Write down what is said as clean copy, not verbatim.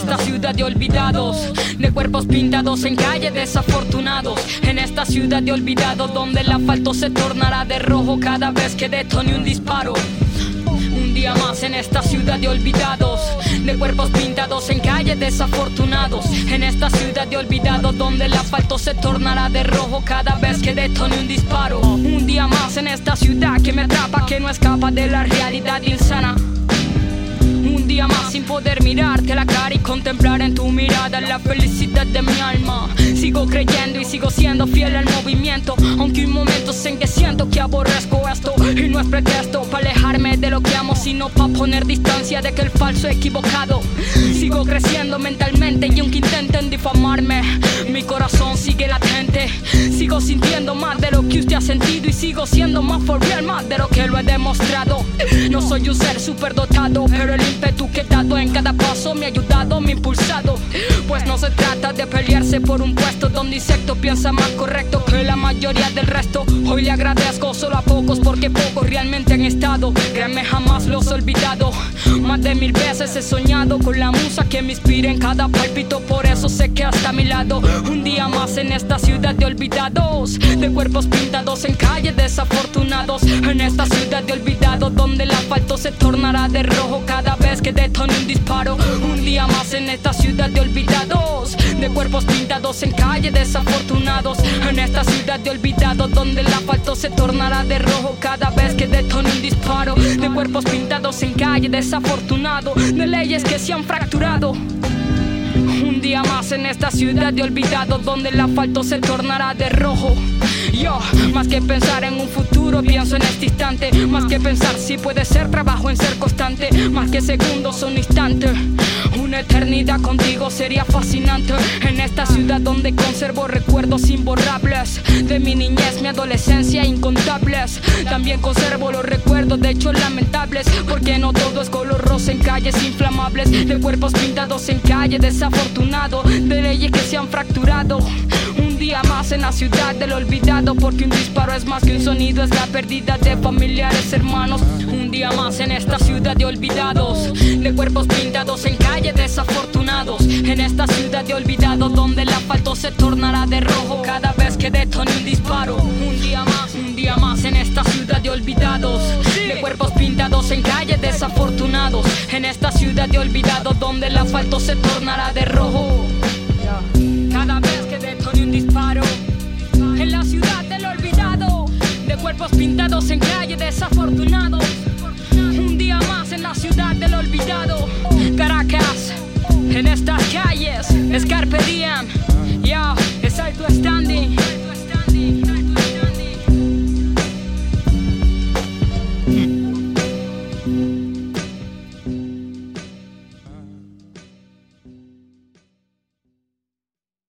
esta ciudad de olvidados, de cuerpos pintados en calles desafortunados. En esta ciudad de olvidados donde el asfalto se tornará de rojo cada vez que detone un disparo. Un día más en esta ciudad de olvidados, de cuerpos pintados en calles desafortunados. En esta ciudad de olvidados donde el asfalto se tornará de rojo cada vez que detone un disparo. Un día más en esta ciudad que me atrapa, que no escapa de la realidad insana. Un día más sin poder mirarte a la cara y contemplar en tu mirada la felicidad de mi alma. Sigo creyendo y sigo siendo fiel al movimiento, aunque hay momentos en que siento que aborrezco esto. Y no es pretexto para alejarme de lo que amo, sino para poner distancia de que el falso equivocado. Sigo creciendo mentalmente y aunque intenten difamarme, mi corazón sigue latente. Sigo sintiendo más de lo que usted ha sentido y sigo siendo más for real, más de lo que lo he demostrado. No soy un ser superdotado, pero el ímpetu que he dado en cada paso me ha ayudado, me ha impulsado. Pues no se trata de pelearse por un puesto donde insecto piensa más correcto que la mayoría del resto. Hoy le agradezco solo a pocos porque pocos realmente han estado. Créanme, jamás los he olvidado. Más de 1000 veces he soñado con la musa que me inspira en cada pálpito, por eso sé que hasta a mi lado. Un día más en esta ciudad de olvidados, de cuerpos pintados en calles desafortunados. En esta ciudad de olvidados donde el asfalto se tornará de rojo cada vez que detone un disparo. Un día más en esta ciudad de olvidados, de cuerpos pintados en calles desafortunados. En esta ciudad de olvidados donde el asfalto se tornará de rojo cada vez que detone un disparo. De cuerpos pintados en calles desafortunados, de leyes que se han fracturado. Un día más en esta ciudad de olvidados donde el asfalto se tornará de rojo. Yo, más que pensar en un futuro, pienso en este instante. Más que pensar si puede ser, trabajo en ser constante. Más que segundos, un instante. Una eternidad contigo sería fascinante. En esta ciudad donde conservo recuerdos imborrables de mi niñez, mi adolescencia, incontables. También conservo los recuerdos de hechos lamentables, porque no todo es color rosa en calles inflamables. De cuerpos pintados en calles desafortunados, de leyes que se han fracturado. Un día más en la ciudad del olvidado, porque un disparo es más que un sonido, es la pérdida de familiares, hermanos. Un día más en esta ciudad de olvidados, de cuerpos pintados en calles desafortunados. En esta ciudad de olvidados donde el asfalto se tornará de rojo cada vez que detone un disparo. Un día más en esta ciudad de olvidados, de cuerpos pintados en calles desafortunados. En esta ciudad de olvidados donde el asfalto se tornará de rojo cada vez que detone un disparo. En la ciudad del olvidado, de cuerpos pintados en calles desafortunados. Un día más en la ciudad del olvidado. Caracas, en estas calles, Scarpe